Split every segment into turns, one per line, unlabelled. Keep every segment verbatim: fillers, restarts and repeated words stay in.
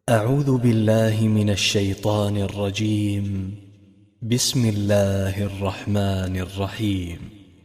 أعوذ بالله من الشيطان الرجيم. بسم الله الرحمن الرحيم.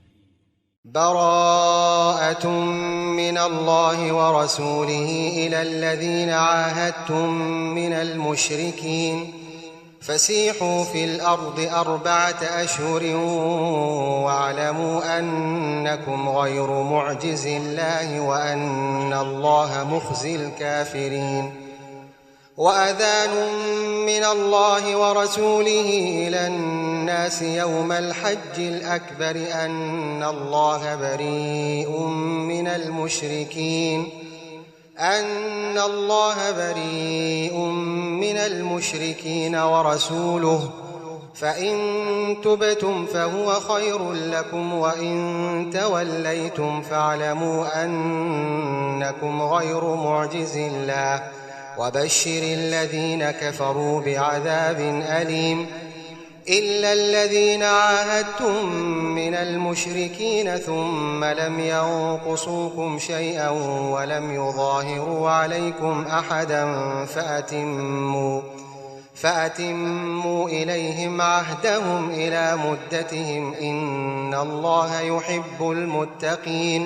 براءة من الله ورسوله إلى الذين عاهدتم من المشركين فسيحوا في الأرض أربعة أشهر واعلموا أنكم غير معجز الله وأن الله مخزي الكافرين. وأذان من الله ورسوله إلى الناس يوم الحج الأكبر أن الله بريء من المشركين أن الله بريء من المشركين ورسوله فإن تبتم فهو خير لكم وإن توليتم فاعلموا أنكم غير معجز الله وبشر الذين كفروا بعذاب أليم. إلا الذين عاهدتم من المشركين ثم لم ينقصوكم شيئا ولم يظاهروا عليكم أحدا فأتموا, فأتموا إليهم عهدهم إلى مدتهم إن الله يحب المتقين.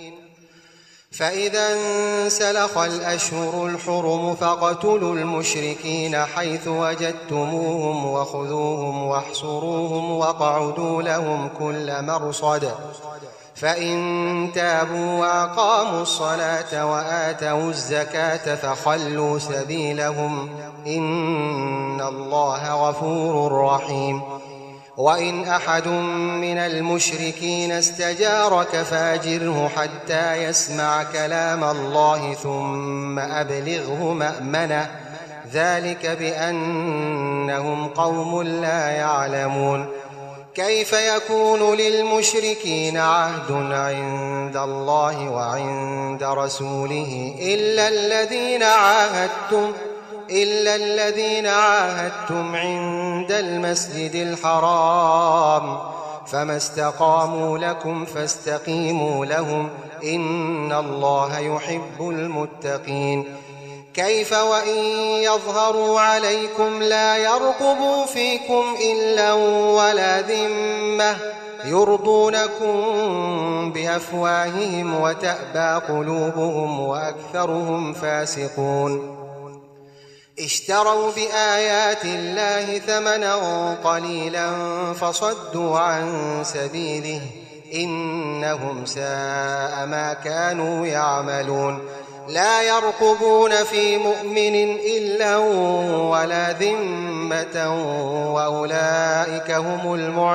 فإذا انسلخ الأشهر الحرم فاقتلوا المشركين حيث وجدتموهم وخذوهم واحصروهم واقعدوا لهم كل مرصد فإن تابوا وأقاموا الصلاة وآتوا الزكاة فخلوا سبيلهم إن الله غفور رحيم. وإن أحد من المشركين استجارك فأجره حتى يسمع كلام الله ثم أبلغه مأمنه ذلك بأنهم قوم لا يعلمون. كيف يكون للمشركين عهد عند الله وعند رسوله إلا الذين عاهدتم إلا الذين عاهدتم عند المسجد الحرام فما استقاموا لكم فاستقيموا لهم إن الله يحب المتقين. كيف وإن يظهروا عليكم لا يرقبوا فيكم إلا ولا ذمة يرضونكم بأفواههم وتأبى قلوبهم وأكثرهم فاسقون. اشتروا بآيات الله ثمنا قليلا فصدوا عن سبيله إنهم ساء ما كانوا يعملون. لا يرقبون في مؤمن إلا ولا ذمة وأولئك هم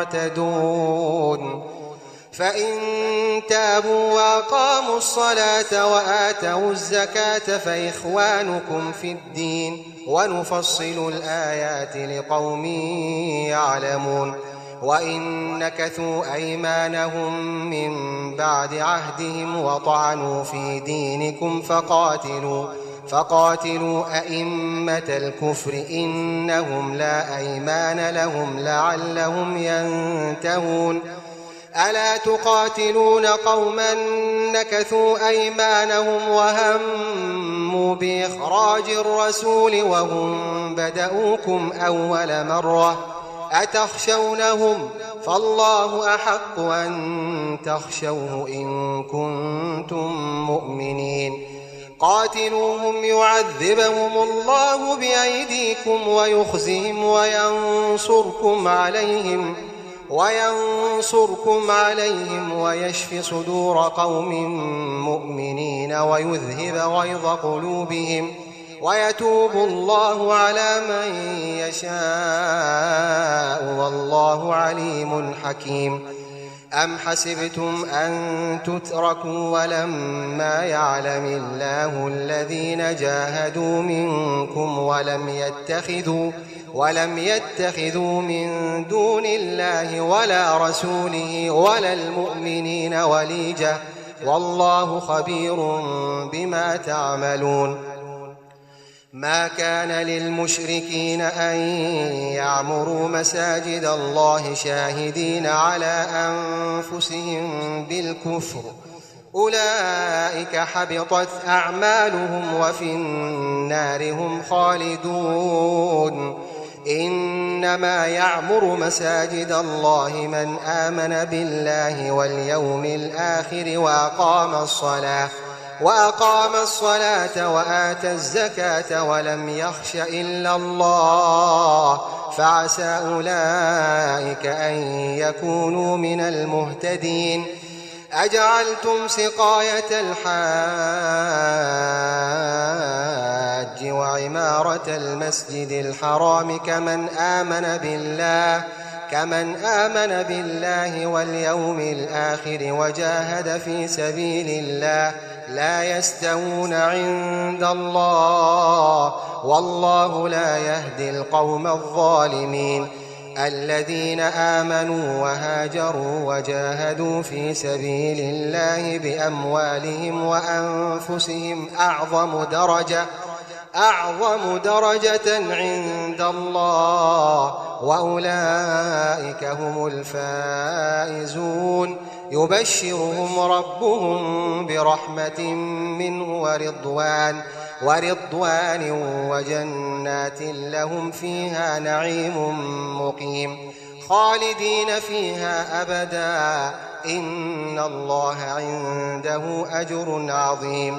المعتدون. فإن تابوا وأقاموا الصلاة وآتوا الزكاة فإخوانكم في الدين ونفصل الآيات لقوم يعلمون. وإن نكثوا أيمانهم من بعد عهدهم وطعنوا في دينكم فقاتلوا فقاتلوا أئمة الكفر إنهم لا أيمان لهم لعلهم ينتهون. ألا تقاتلون قوما نكثوا أيمانهم وهموا بإخراج الرسول وهم بدؤوكم أول مرة أتخشونهم فالله أحق أن تخشوه إن كنتم مؤمنين. قاتلوهم يعذبهم الله بأيديكم ويخزهم وينصركم عليهم وينصركم عليهم ويشف صدور قوم مؤمنين ويذهب غيظ قلوبهم ويتوب الله على من يشاء والله عليم حكيم. أم حسبتم أن تتركوا ولما يعلم الله الذين جاهدوا منكم ولم يتخذوا ولم يتخذوا من دون الله ولا رسوله ولا المؤمنين وليجة والله خبير بما تعملون. ما كان للمشركين أن يعمروا مساجد الله شاهدين على أنفسهم بالكفر أولئك حبطت أعمالهم وفي النار هم خالدون. إنما يعمر مساجد الله من آمن بالله واليوم الآخر وأقام الصلاة وأقام الصلاة وآتى الزكاة ولم يخش إلا الله فعسى أولئك أن يكونوا من المهتدين. أجعلتم سقاية الحاج وعمارة المسجد الحرام كمن آمن بالله كمن آمن بالله واليوم الآخر وجاهد في سبيل الله لا يستوون عند الله والله لا يهدي القوم الظالمين. الذين آمنوا وهاجروا وجاهدوا في سبيل الله بأموالهم وأنفسهم أعظم درجة أعظم درجة عند الله وأولئك هم الفائزون. يبشرهم ربهم برحمة منه ورضوان ورضوان وجنات لهم فيها نعيم مقيم خالدين فيها أبدا إن الله عنده أجر عظيم.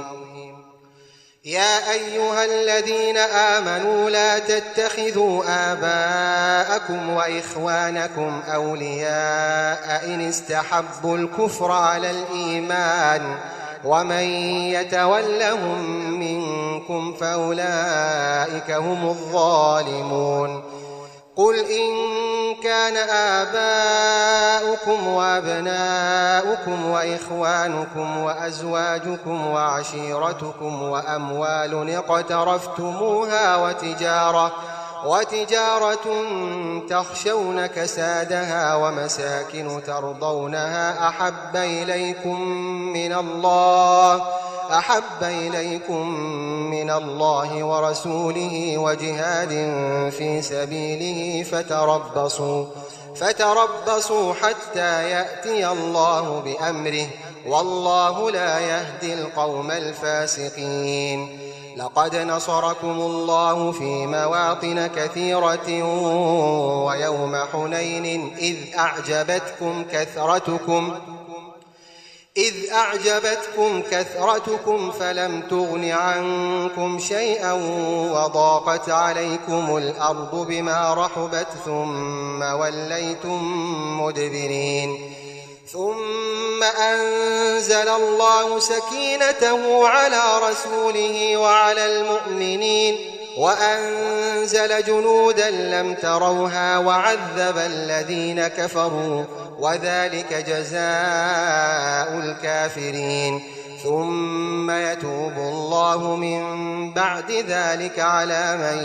يا أيها الذين آمنوا لا تتخذوا آباءكم وإخوانكم أولياء إن استحبوا الكفر على الإيمان ومن يتولهم منكم فأولئك هم الظالمون. قل إن كان آباؤكم وأبناؤكم وإخوانكم وأزواجكم وعشيرتكم وأموال اقترفتموها وتجارة وتجارة تخشون كسادها ومساكن ترضونها أحب إليكم من الله أحب إليكم من الله ورسوله وجهاد في سبيله فتربصوا فتربصوا حتى يأتي الله بأمره والله لا يهدي القوم الفاسقين. لقد نصركم الله في مواطن كثيرة ويوم حنين إذ أعجبتكم كثرتكم إذ أعجبتكم كثرتكم فلم تغن عنكم شيئا وضاقت عليكم الأرض بما رحبت ثم وليتم مدبرين. ثم أنزل الله سكينته على رسوله وعلى المؤمنين وأنزل جنودا لم تروها وعذب الذين كفروا وذلك جزاء الكافرين. ثم يتوب الله من بعد ذلك على من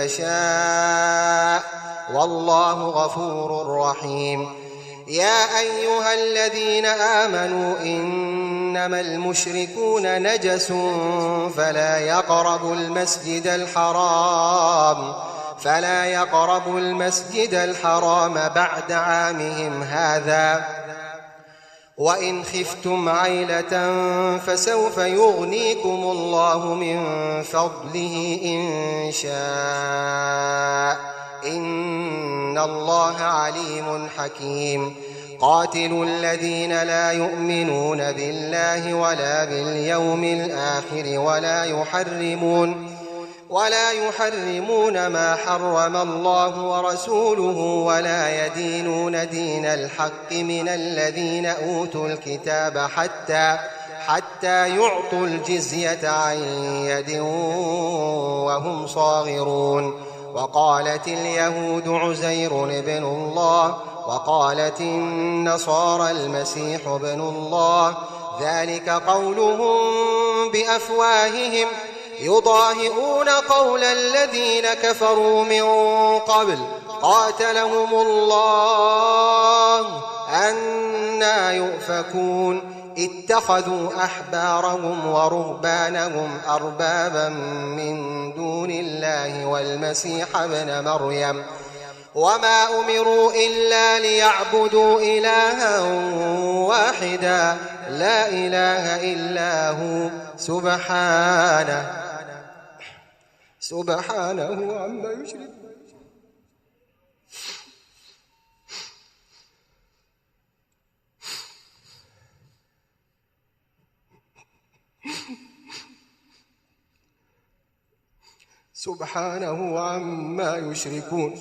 يشاء والله غفور رحيم. يا أيها الذين آمنوا إنما المشركون نجس فلا يقربوا المسجد الحرام فلا يقربوا المسجد الحرام بعد عامهم هذا وإن خفتم عيلة فسوف يغنيكم الله من فضله إن شاء إن الله عليم حكيم. قاتلوا الذين لا يؤمنون بالله ولا باليوم الآخر ولا يحرمون ولا يحرمون ما حرم الله ورسوله ولا يدينون دين الحق من الذين أوتوا الكتاب حتى حتى يعطوا الجزية عن يد وهم صاغرون. وقالت اليهود عزير ابن الله وقالت النصارى المسيح ابن الله ذلك قولهم بأفواههم يضاهئون قول الذين كفروا من قبل قاتلهم الله أنى يؤفكون. اتخذوا أحبارهم ورهبانهم أربابا من دون الله والمسيح ابن مريم وما أمروا إلا ليعبدوا إلها واحدا لا إله إلا هو سبحانه سبحانه عما يشركون. سبحانه عما يشركون.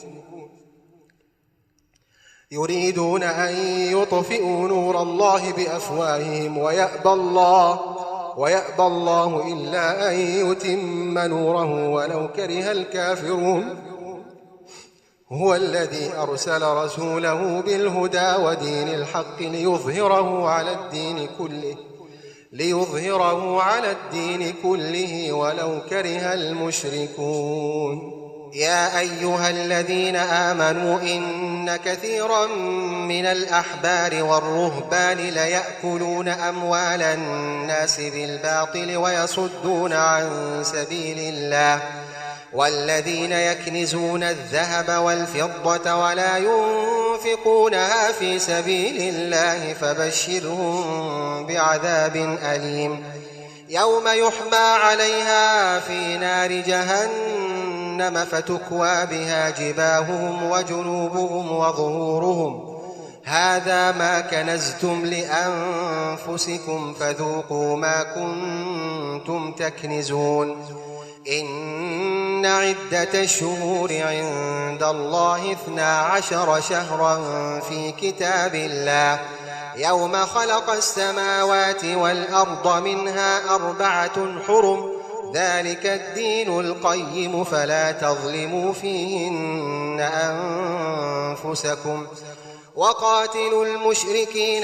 يريدون أن يطفئوا نور الله بأفواههم ويأبى الله ويأبى الله إلا أن يتم نوره ولو كره الكافرون. هو الذي أرسل رسوله بالهدى ودين الحق ليظهره على الدين كله ليظهره على الدين كله ولو كره المشركون. يا أيها الذين آمنوا إن كثيرا من الأحبار والرهبان ليأكلون أموال الناس بالباطل ويصدون عن سبيل الله والذين يكنزون الذهب والفضة ولا ينفقونها في سبيل الله فبشرهم بعذاب أليم يوم يحمى عليها في نار جهنم فتكوى بها جباههم وجنوبهم وظهورهم هذا ما كنزتم لأنفسكم فذوقوا ما كنتم تكنزون. إن عدة الشهور عند الله اثنا عشر شهرا في كتاب الله يوم خلق السماوات والأرض منها أربعة حرم ذلك الدين القيم فلا تظلموا فيهن أنفسكم وقاتلوا المشركين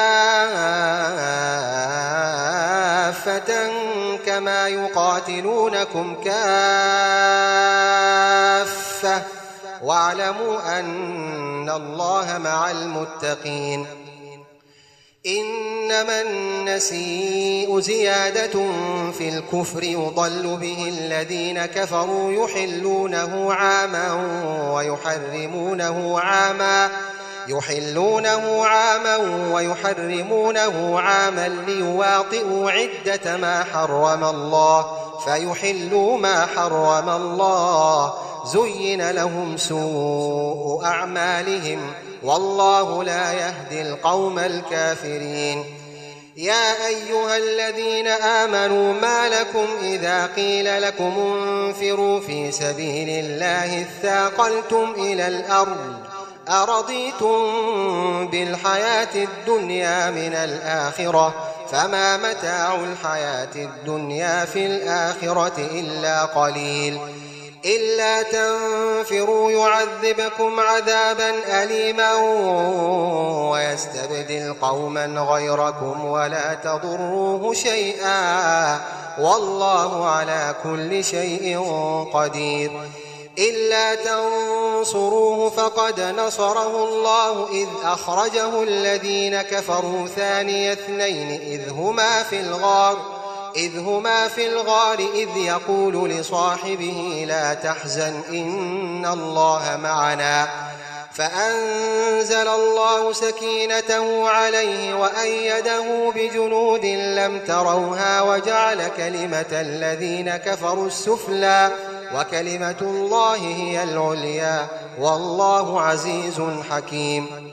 كافة كما يقاتلونكم كافة واعلموا أن الله مع المتقين. إنما النسيء زيادة في الكفر يضل به الذين كفروا يحلونه عاما ويحرمونه عاما يحلونه عاما ويحرمونه عاما ليواطئوا عدة ما حرم الله فيحلوا ما حرم الله زين لهم سوء أعمالهم والله لا يهدي القوم الكافرين. يا أيها الذين آمنوا ما لكم إذا قيل لكم انفروا في سبيل الله اثاقلتم إلى الأرض أرضيتم بالحياة الدنيا من الآخرة فما متاع الحياة الدنيا في الآخرة إلا قليل. إلا تنفروا يعذبكم عذابا أليما ويستبدل قوما غيركم ولا تضروه شيئا والله على كل شيء قدير. إلا تنصروه فقد نصره الله إذ أخرجه الذين كفروا ثاني اثنين إذ هما في الغار إذ هما في الغار إذ يقول لصاحبه لا تحزن إن الله معنا فأنزل الله سكينته عليه وأيده بجنود لم تروها وجعل كلمة الذين كفروا السفلى وكلمة الله هي العليا والله عزيز حكيم.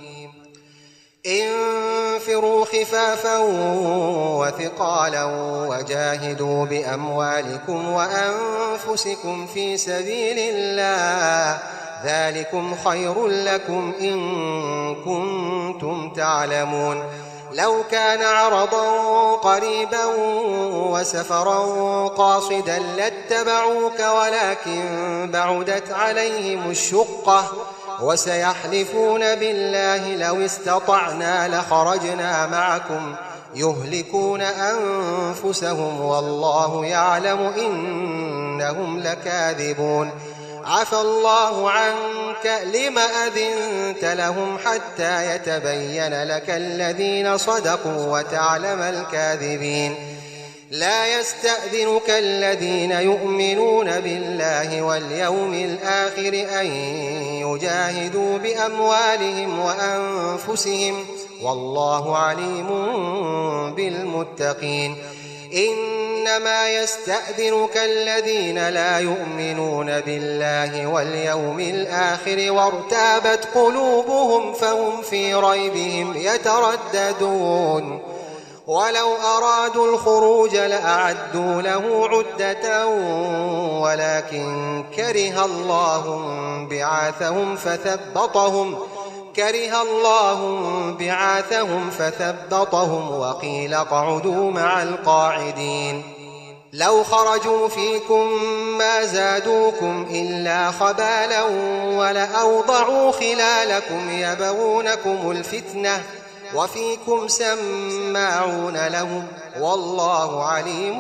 انفروا خفافا وثقالا وجاهدوا بأموالكم وأنفسكم في سبيل الله ذلكم خير لكم إن كنتم تعلمون. لو كان عرضا قريبا وسفرا قاصدا لاتبعوك ولكن بعدت عليهم الشقة وسيحلفون بالله لو استطعنا لخرجنا معكم يهلكون أنفسهم والله يعلم إنهم لكاذبون. عفى الله عنك لم أذنت لهم حتى يتبين لك الذين صدقوا وتعلم الكاذبين. لا يستأذنك الذين يؤمنون بالله واليوم الآخر أن يجاهدوا بأموالهم وأنفسهم والله عليم بالمتقين. إنما يستأذنك الذين لا يؤمنون بالله واليوم الآخر وارتابت قلوبهم فهم في ريبهم يترددون. ولو أرادوا الخروج لأعدوا له عدة ولكن كره الله بعاثهم فثبطهم كره الله بعاثهم فثبطهم وقيل اقعدوا مع القاعدين. لو خرجوا فيكم ما زادوكم إلا خبالا ولأوضعوا خلالكم يبغونكم الفتنة وفيكم سماعون لهم والله عليم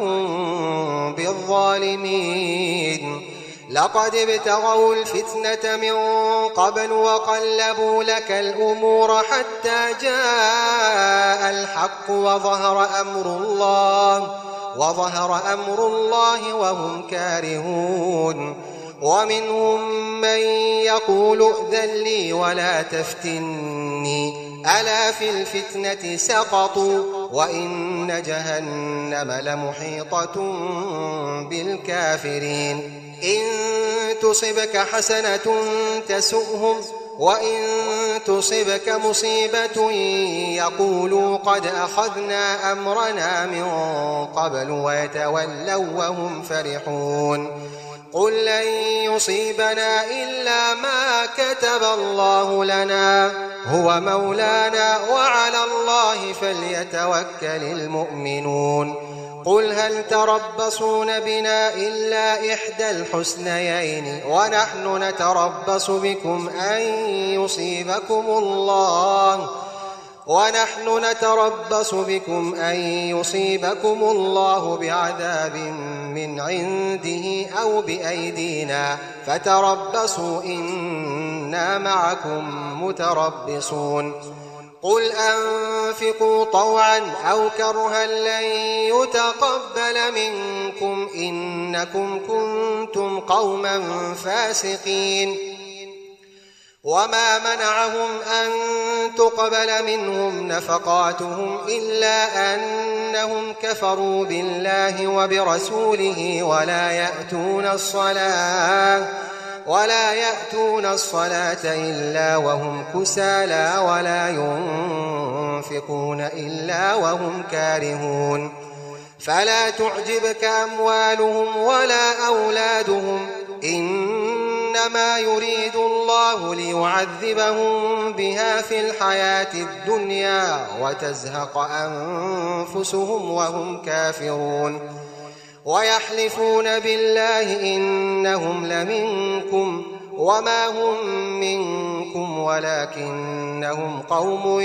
بالظالمين. لقد ابتغوا الفتنة من قبل وقلبوا لك الأمور حتى جاء الحق وظهر أمر الله وظهر أمر الله وهم كارهون. ومنهم من يقول ائذن لي ولا تفتني ألا في الفتنة سقطوا وإن جهنم لمحيطة بالكافرين. إن تصبك حسنة تسؤهم وإن تصبك مصيبة يقولوا قد أخذنا أمرنا من قبل ويتولوا وهم فرحون. قل لن يصيبنا إلا ما كتب الله لنا هو مولانا وعلى الله فليتوكل المؤمنون. قل هل تربصون بنا إلا إحدى الحسنيين ونحن نتربص بكم أن يصيبكم الله ونحن نتربص بكم أن يصيبكم الله بعذاب من عنده أو بأيدينا فتربصوا إنا معكم متربصون. قل أنفقوا طوعا أو كرها لن يتقبل منكم إنكم كنتم قوما فاسقين. وما منعهم أن تقبل منهم نفقاتهم إلا أنهم كفروا بالله وبرسوله ولا يأتون الصلاة ولا يأتون الصلاة إلا وهم كسالى ولا ينفقون إلا وهم كارهون. فلا تعجبك أموالهم ولا أولادهم إنما يريد الله ليعذبهم بها في الحياة الدنيا وتزهق أنفسهم وهم كافرون. ويحلفون بالله إنهم لمنكم وما هم منكم ولكنهم قوم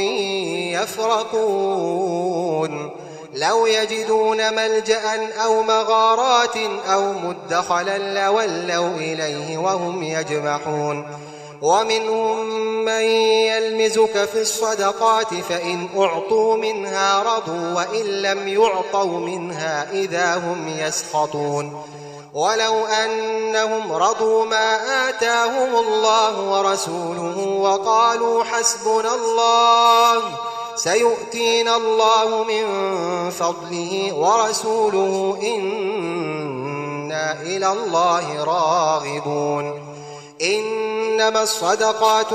يفرقون. لو يجدون ملجأ أو مغارات أو مدخلا لولوا إليه وهم يجمحون. ومنهم من يلمزك في الصدقات فإن أعطوا منها رضوا وإن لم يعطوا منها إذا هم يسخطون. ولو أنهم رضوا ما آتاهم الله ورسوله وقالوا حسبنا الله سيؤتينا الله من فضله ورسوله إنا إلى الله راغبون. إنما الصدقات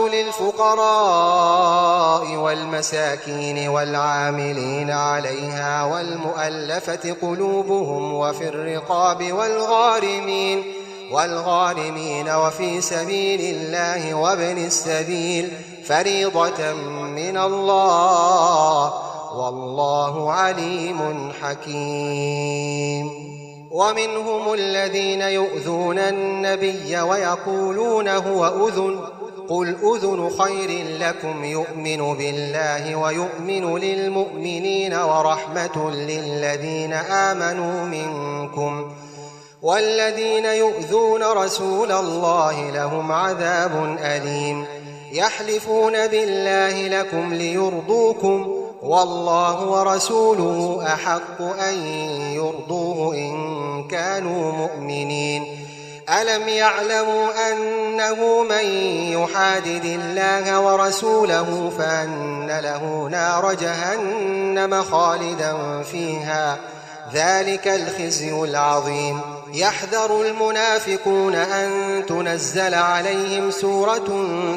للفقراء والمساكين والعاملين عليها والمؤلفة قلوبهم وفي الرقاب والغارمين والغارمين وفي سبيل الله وابن السبيل فريضة من الله والله عليم حكيم. ومنهم الذين يؤذون النبي ويقولون هو أذن قل أذن خير لكم يؤمن بالله ويؤمن للمؤمنين ورحمة للذين آمنوا منكم والذين يؤذون رسول الله لهم عذاب أليم. يحلفون بالله لكم ليرضوكم والله ورسوله أحق أن يرضوه إن كانوا مؤمنين. ألم يعلموا أنه من يحادد الله ورسوله فأن له نار جهنم خالدا فيها ذلك الخزي العظيم. يحذر المنافقون أن تنزل عليهم سورة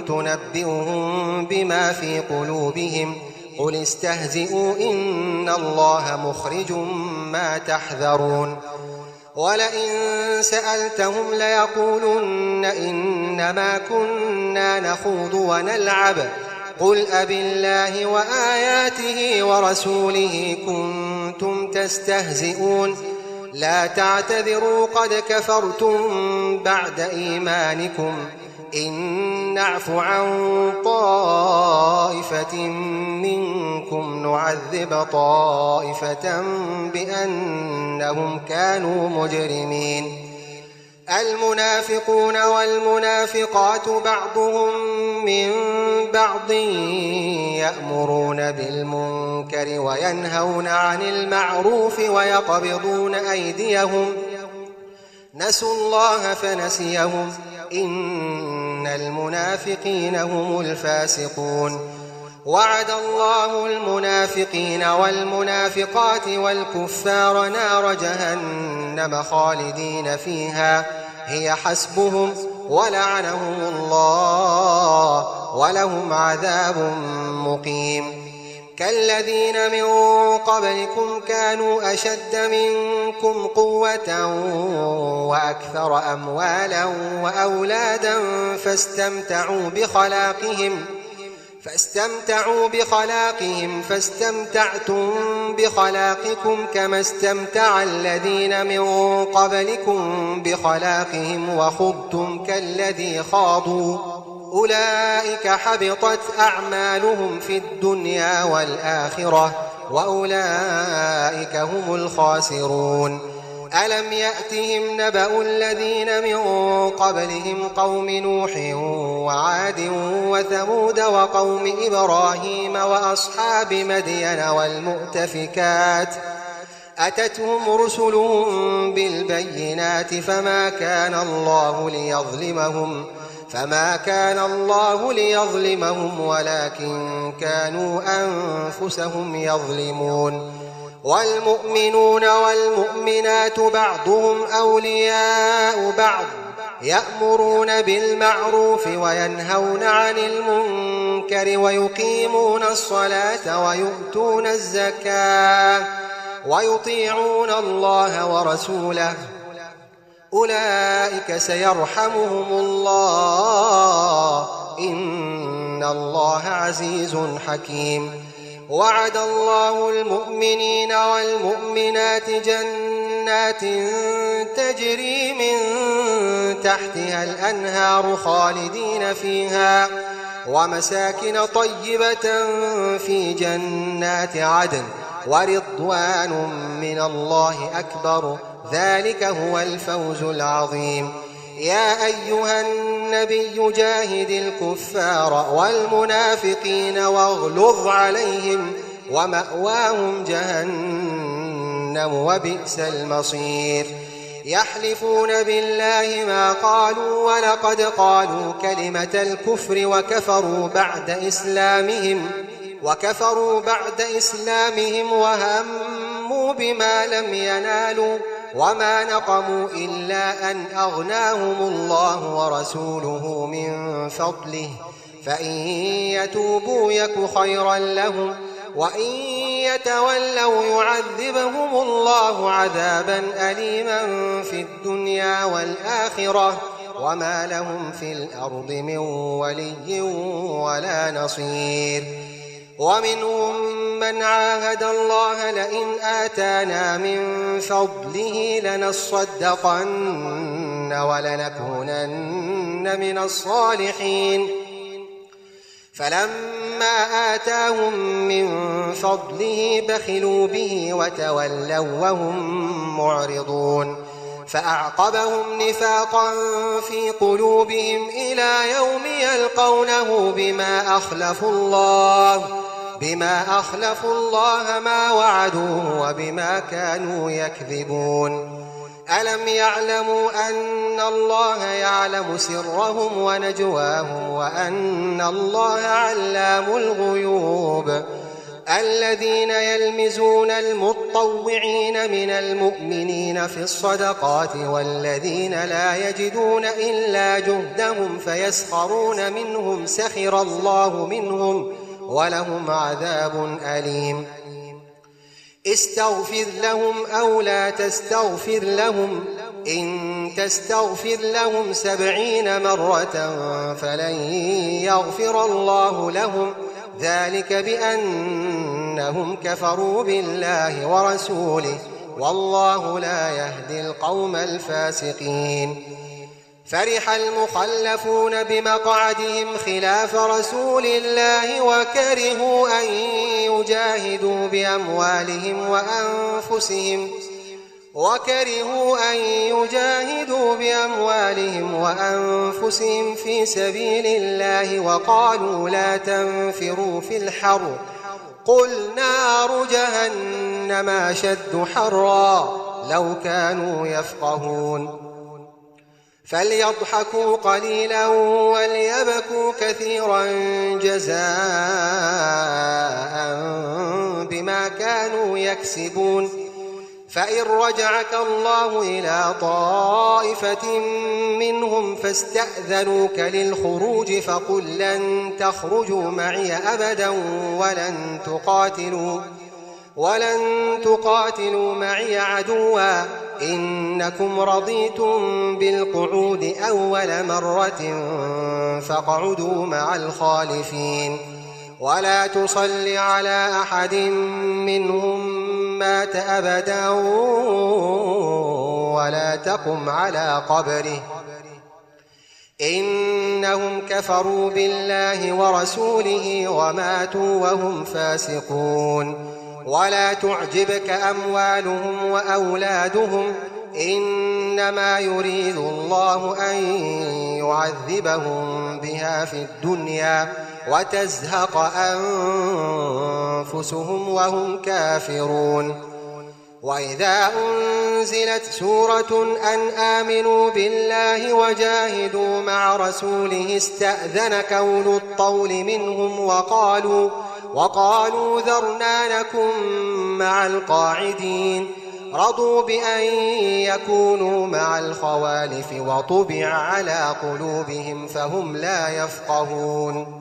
تنبئهم بما في قلوبهم قل استهزئوا إن الله مخرج ما تحذرون. ولئن سألتهم ليقولن إنما كنا نخوض ونلعب قل أبالله وآياته ورسوله كنتم تستهزئون لا تعتذروا قد كفرتم بعد إيمانكم إن نعف عن طائفة منكم نعذب طائفة بأنهم كانوا مجرمين. المنافقون والمنافقات بعضهم من بعض يأمرون بالمنكر وينهون عن المعروف ويقبضون أيديهم نسوا الله فنسيهم إن المنافقين هم الفاسقون. وعد الله المنافقين والمنافقات والكفار نار جهنم خالدين فيها هي حسبهم ولعنهم الله ولهم عذاب مقيم. كالذين من قبلكم كانوا أشد منكم قوة وأكثر أموالا وأولادا فاستمتعوا بخلاقهم فاستمتعوا بخلاقهم فاستمتعتم بخلاقكم كما استمتع الذين من قبلكم بخلاقهم وخضتم كالذي خاضوا أولئك حبطت أعمالهم في الدنيا والآخرة وأولئك هم الخاسرون. ألم يأتهم نبأ الذين من قبلهم قوم نوح وعاد وثمود وقوم إبراهيم وأصحاب مدين والمؤتفكات أتتهم رسلهم بالبينات فما كان الله ليظلمهم فما كان الله ليظلمهم ولكن كانوا أنفسهم يظلمون. والمؤمنون والمؤمنات بعضهم أولياء بعض يأمرون بالمعروف وينهون عن المنكر ويقيمون الصلاة ويؤتون الزكاة ويطيعون الله ورسوله أولئك سيرحمهم الله إن الله عزيز حكيم. وعد الله المؤمنين والمؤمنات جنات تجري من تحتها الأنهار خالدين فيها ومساكن طيبة في جنات عدن ورضوان من الله أكبر ذلك هو الفوز العظيم. يا أيها النبي جاهد الكفار والمنافقين واغلظ عليهم ومأواهم جهنم وبئس المصير. يحلفون بالله ما قالوا ولقد قالوا كلمة الكفر وكفروا بعد إسلامهم وكفروا بعد إسلامهم وهموا بما لم ينالوا وما نقموا إلا أن أغناهم الله ورسوله من فضله فإن يتوبوا يك خيرا لهم وإن يتولوا يعذبهم الله عذابا أليما في الدنيا والآخرة وما لهم في الأرض من ولي ولا نصير. ومنهم من عاهد الله لئن آتانا من فضله لنصدقن ولنكونن من الصالحين فلما آتاهم من فضله بخلوا به وتولوا وهم معرضون فأعقبهم نفاقا في قلوبهم إلى يوم يلقونه بما أخلفوا الله بما أخلفوا الله ما وعدوه وبما كانوا يكذبون. ألم يعلموا أن الله يعلم سرهم ونجواهم وأن الله علام الغيوب الذين يلمزون المطوعين من المؤمنين في الصدقات والذين لا يجدون إلا جهدهم فيسخرون منهم سخر الله منهم ولهم عذاب أليم استغفر لهم أو لا تستغفر لهم إن تستغفر لهم سبعين مرة فلن يغفر الله لهم ذلك بأنهم كفروا بالله ورسوله والله لا يهدي القوم الفاسقين فرح المخلفون بمقعدهم خلاف رسول الله وكرهوا أن يجاهدوا بأموالهم وأنفسهم وكرهوا أن يجاهدوا بأموالهم وأنفسهم في سبيل الله وقالوا لا تنفروا في الحر قل نار جهنم أشد حرا لو كانوا يفقهون فليضحكوا قليلا وليبكوا كثيرا جزاء بما كانوا يكسبون فإن رجعك الله إلى طائفة منهم فاستأذنوك للخروج فقل لن تخرجوا معي أبدا ولن تقاتلوا ولن تقاتلوا معي عدوا إنكم رضيتم بالقعود أول مرة فاقعدوا مع الخالفين ولا تصل على أحد منهم مات أبدا ولا تقم على قبره إنهم كفروا بالله ورسوله وماتوا وهم فاسقون ولا تعجبك أموالهم وأولادهم إنما يريد الله أن يعذبهم بها في الدنيا وتزهق أنفسهم وهم كافرون وإذا أنزلت سورة أن آمنوا بالله وجاهدوا مع رسوله استأذنك أولو الطول منهم وقالوا وقالوا ذرنا نكن مع القاعدين رضوا بأن يكونوا مع الخوالف وطبع على قلوبهم فهم لا يفقهون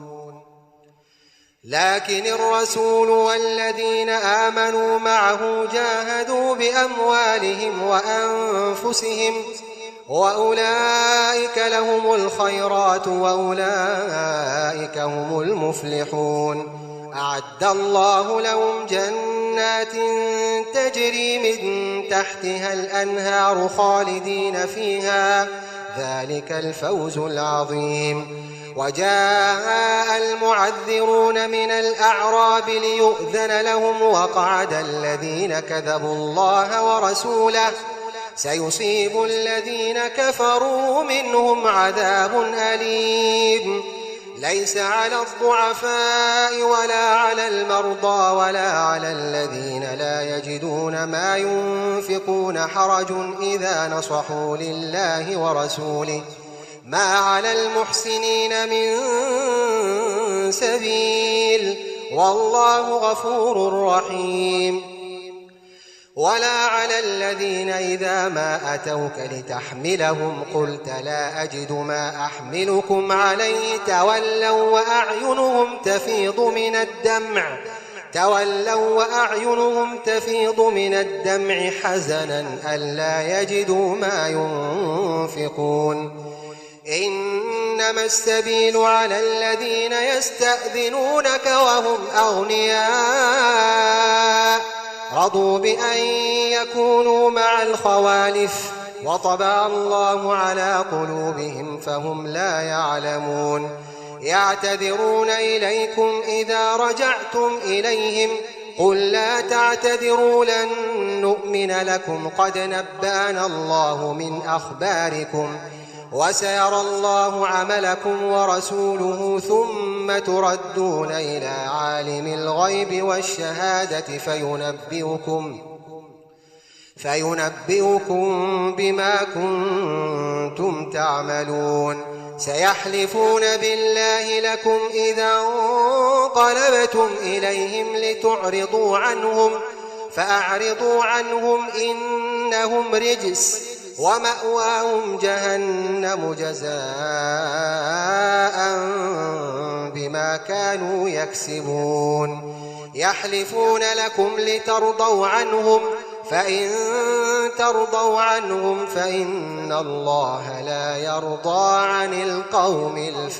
لكن الرسول والذين آمنوا معه جاهدوا بأموالهم وأنفسهم وأولئك لهم الخيرات وأولئك هم المفلحون أعد الله لهم جنات تجري من تحتها الأنهار خالدين فيها ذلك الفوز العظيم وجاء المعذرون من الأعراب ليؤذن لهم وقعد الذين كذبوا الله ورسوله سيصيب الذين كفروا منهم عذاب أليم ليس على الضعفاء ولا على المرضى ولا على الذين لا يجدون ما ينفقون حرج إذا نصحوا لله ورسوله ما على المحسنين من سبيل والله غفور رحيم ولا على الذين إذا ما أتوك لتحملهم قلت لا أجد ما أحملكم عليه تولوا وأعينهم تفيض من الدمع تولوا وأعينهم تفيض من الدمع حزنا ألا يجدوا ما ينفقون إنما السبيل على الذين يستأذنونك وهم أغنياء رضوا بأن يكونوا مع الخوالف وطبع الله على قلوبهم فهم لا يعلمون يعتذرون إليكم إذا رجعتم إليهم قل لا تعتذروا لن نؤمن لكم قد نبأنا الله من أخباركم وسيرى الله عملكم ورسوله ثم تردون إلى عالم الغيب والشهادة فينبئكم فينبئكم بما كنتم تعملون. سيحلفون بالله لكم إذا انقلبتم إليهم لتعرضوا عنهم فأعرضوا عنهم إنهم رجس ومأواهم جهنم جزاء بما كانوا يكسبون. يحلفون لكم لترضوا عنهم فإن ترضوا عنهم فإن الله لا يرضى عن القوم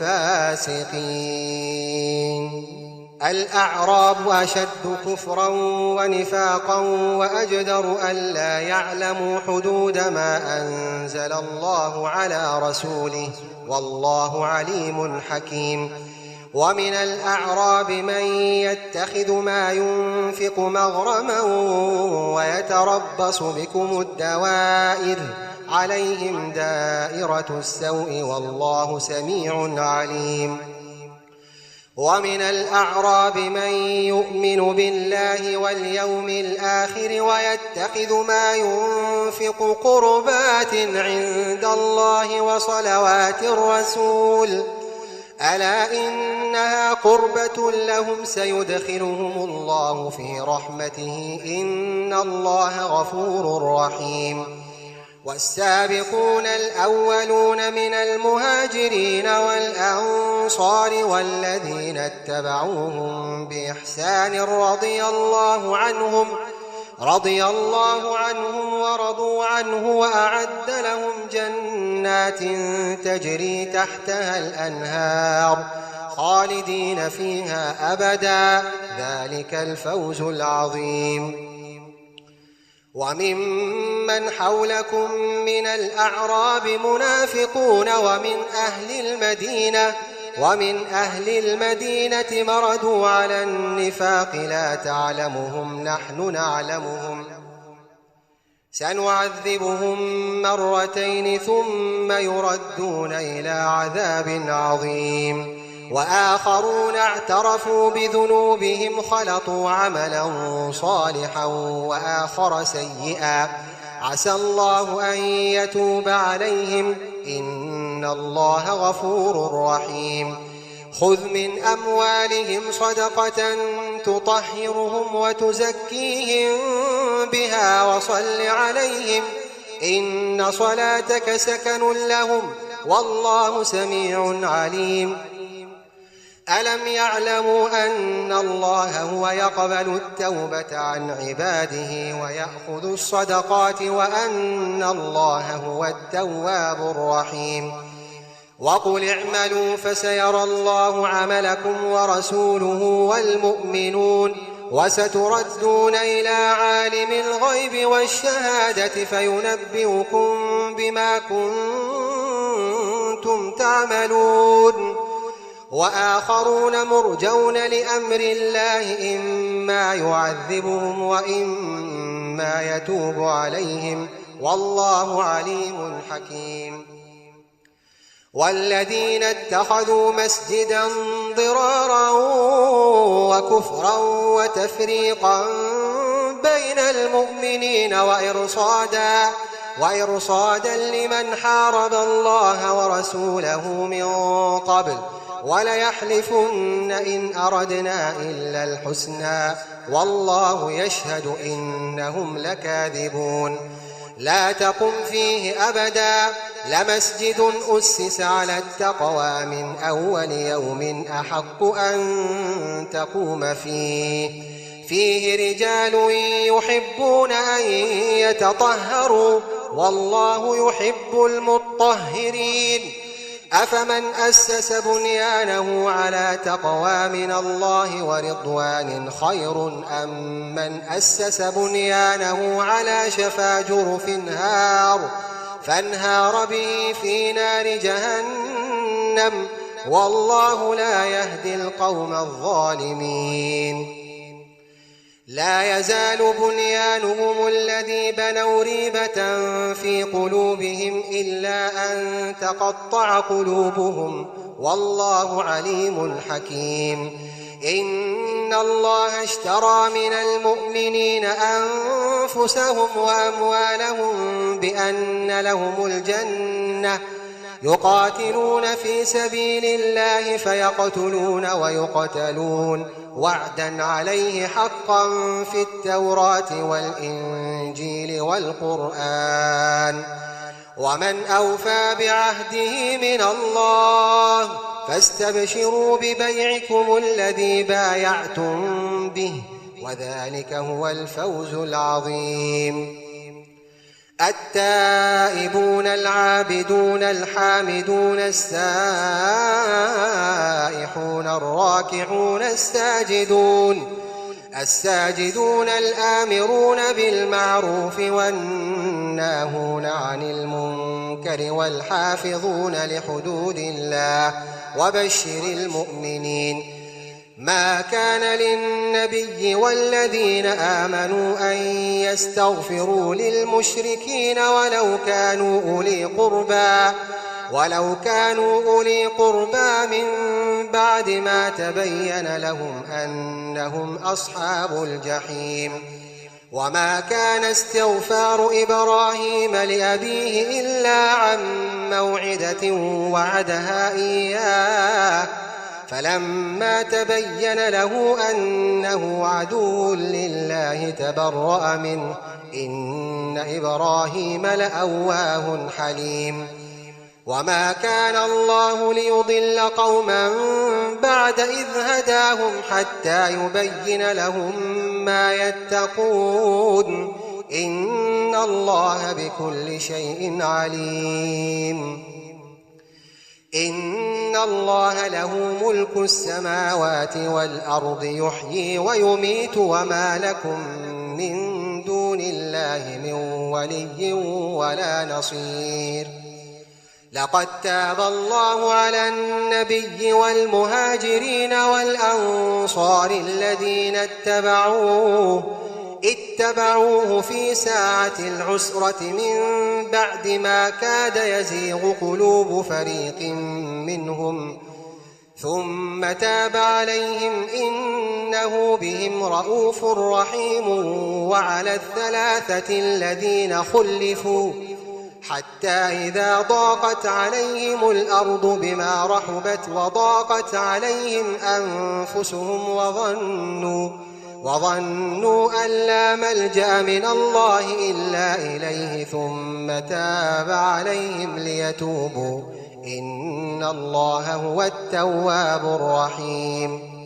الفاسقين. الأعراب أشد كفرا ونفاقا وأجدر ألا يعلموا حدود ما أنزل الله على رسوله والله عليم حكيم. ومن الأعراب من يتخذ ما ينفق مغرما ويتربص بكم الدوائر عليهم دائرة السوء والله سميع عليم. ومن الأعراب من يؤمن بالله واليوم الآخر ويتخذ ما ينفق قربات عند الله وصلوات الرسول ألا إنها قربة لهم سيدخلهم الله في رحمته إن الله غفور رحيم. والسابقون الأولون من المهاجرين والأنصار والذين اتبعوهم بإحسان رضي الله عنهم رضي الله عنهم ورضوا عنه وأعد لهم جنات تجري تحتها الأنهار خالدين فيها أبدا ذلك الفوز العظيم. وممن حولكم من الأعراب منافقون ومن أهل المدينة ومن أهل المدينة مردوا على النفاق لا تعلمهم نحن نعلمهم سنعذبهم مرتين ثم يردون إلى عذاب عظيم. وآخرون اعترفوا بذنوبهم خلطوا عملا صالحا وآخر سيئا عسى الله أن يتوب عليهم إن الله غفور رحيم. خذ من أموالهم صدقة تطهرهم وتزكيهم بها وصل عليهم إن صلاتك سكن لهم والله سميع عليم. ألم يعلموا أن الله هو يقبل التوبة عن عباده ويأخذ الصدقات وأن الله هو التواب الرحيم. وقل اعملوا فسيرى الله عملكم ورسوله والمؤمنون وستردون إلى عالم الغيب والشهادة فينبئكم بما كنتم تعملون. وآخرون مرجون لأمر الله إما يعذبهم وإما يتوب عليهم والله عليم حكيم. والذين اتخذوا مسجدا ضرارا وكفرا وتفريقا بين المؤمنين وإرصادا وإرصادا لمن حارب الله ورسوله من قبل وليحلفن إن أردنا إلا الحسنى والله يشهد إنهم لكاذبون. لا تقم فيه أبدا لمسجد أسس على التقوى من أول يوم أحق أن تقوم فيه فيه رجال يحبون أن يتطهروا والله يحب المطهرين. أفمن أسس بنيانه على تقوى من الله ورضوان خير أم من أسس بنيانه على شفا جرف هار فانهار به في نار جهنم والله لا يهدي القوم الظالمين. لا يزال بنيانهم الذي بنوا ريبة في قلوبهم إلا أن تقطع قلوبهم والله عليم حكيم. إن الله اشترى من المؤمنين أنفسهم وأموالهم بأن لهم الجنة يقاتلون في سبيل الله فيقتلون ويقتلون وعدا عليه حقا في التوراة والإنجيل والقرآن ومن أوفى بعهده من الله فاستبشروا ببيعكم الذي بايعتم به وذلك هو الفوز العظيم. التائبون العابدون الحامدون السائحون الراكعون الساجدون الساجدون الآمرون بالمعروف والناهون عن المنكر والحافظون لحدود الله وبشر المؤمنين. ما كان للنبي والذين آمنوا أن يستغفروا للمشركين ولو كانوا أولي قربى ولو كانوا أولي قربى من بعد ما تبين لهم أنهم أصحاب الجحيم. وما كان استغفار إبراهيم لأبيه إلا عن موعدة وعدها إياه فلما تبين له أنه عدو لله تبرأ منه إن إبراهيم لأواه حليم. وما كان الله ليضل قوما بعد إذ هداهم حتى يبين لهم ما يتقون إن الله بكل شيء عليم. إن الله له ملك السماوات والأرض يحيي ويميت وما لكم من دون الله من ولي ولا نصير. لقد تاب الله على النبي والمهاجرين والأنصار الذين اتبعوه اتبعوه في ساعة العسرة من بعد ما كاد يزيغ قلوب فريق منهم ثم تاب عليهم إنه بهم رءوف رحيم. وعلى الثلاثة الذين خلفوا حتى إذا ضاقت عليهم الأرض بما رحبت وضاقت عليهم أنفسهم وظنوا وظنوا أن لا ملجأ من الله إلا إليه ثم تاب عليهم ليتوبوا إن الله هو التواب الرحيم.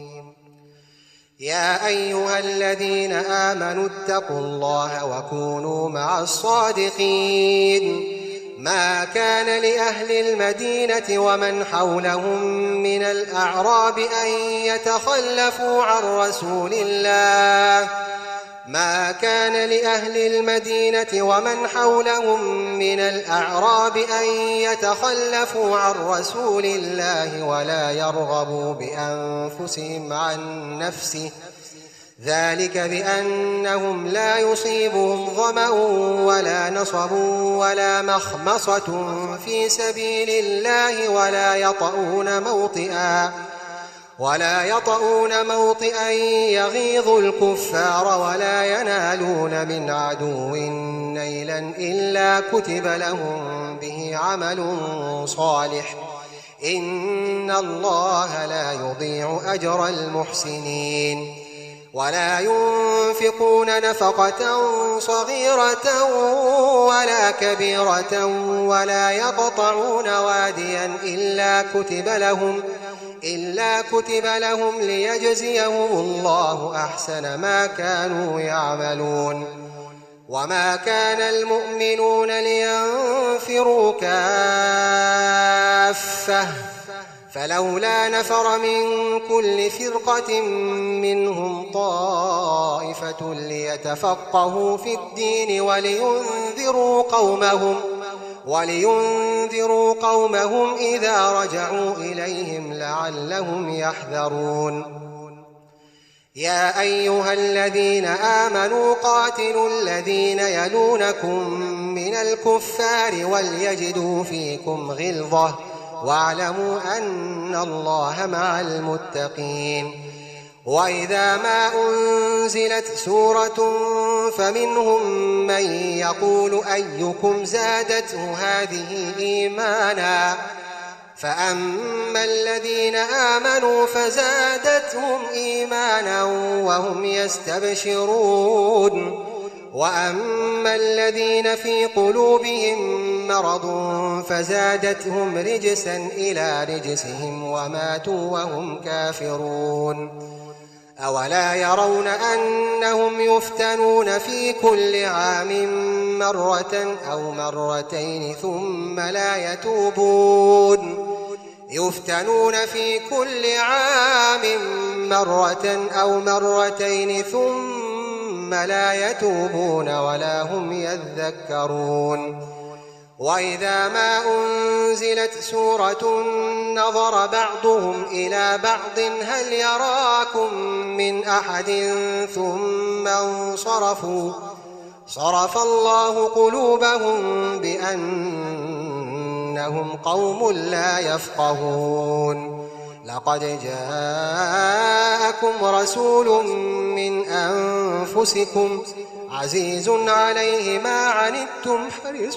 يا أيها الذين آمنوا اتقوا الله وكونوا مع الصادقين. ما كان لأهل المدينة ومن حولهم من الأعراب أن يتخلفوا عن رسول الله ما كان لأهل المدينة ومن حولهم من الأعراب أن يتخلفوا عن رسول الله ولا يرغبوا بأنفسهم عن نفسه ذلك بأنهم لا يصيبهم ظمأ ولا نصب ولا مخمصة في سبيل الله ولا يطؤون موطئا ولا يطؤون موطئا يغيظ الكفار ولا ينالون من عدو نيلا إلا كتب لهم به عمل صالح إن الله لا يضيع أجر المحسنين. ولا ينفقون نفقة صغيرة ولا كبيرة ولا يقطعون واديا إلا كتب لهم إلا كتب لهم ليجزيهم الله أحسن ما كانوا يعملون. وما كان المؤمنون لينفروا كافة فلولا نفر من كل فرقة منهم طائفة ليتفقهوا في الدين ولينذروا قومهم ولينذروا قومهم إذا رجعوا إليهم لعلهم يحذرون. يا أيها الذين آمنوا قاتلوا الذين يلونكم من الكفار وليجدوا فيكم غلظة واعلموا أن الله مع المتقين. وإذا ما أنزلت سورة فمنهم من يقول أيكم زادته هذه إيمانا فأما الذين آمنوا فزادتهم إيمانا وهم يستبشرون وأما الذين في قلوبهم مرض فزادتهم رجسا إلى رجسهم وماتوا وهم كافرون أولا يرون أنهم يفتنون في كل عام مرة أو مرتين ثم لا يتوبون يفتنون في كل عام مرة أو مرتين ثم لا يتوبون ولا هم يذكرون وإذا ما أنزلت سورة نظر بعضهم إلى بعض هل يراكم من أحد ثم انصرفوا صرف الله قلوبهم بأنهم قوم لا يفقهون لقد جاءكم رسول من أنفسكم عزيز عليه ما عنتم حريص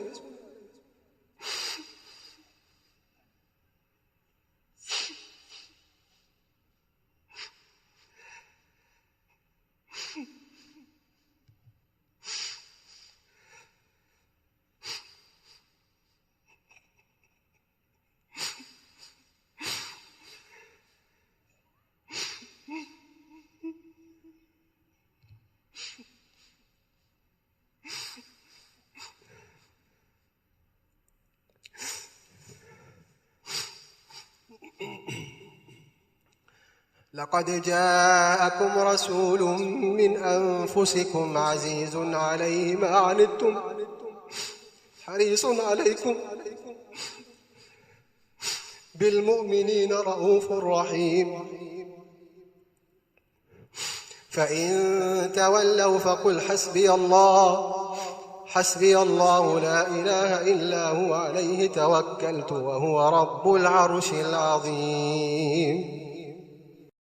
لقد جاءكم رسول من أنفسكم عزيز عليه ما عنتم حريص عليكم بالمؤمنين رؤوف رحيم فإن تولوا فقل حسبي الله حسبي الله لا إله إلا هو عليه توكلت وهو رب العرش العظيم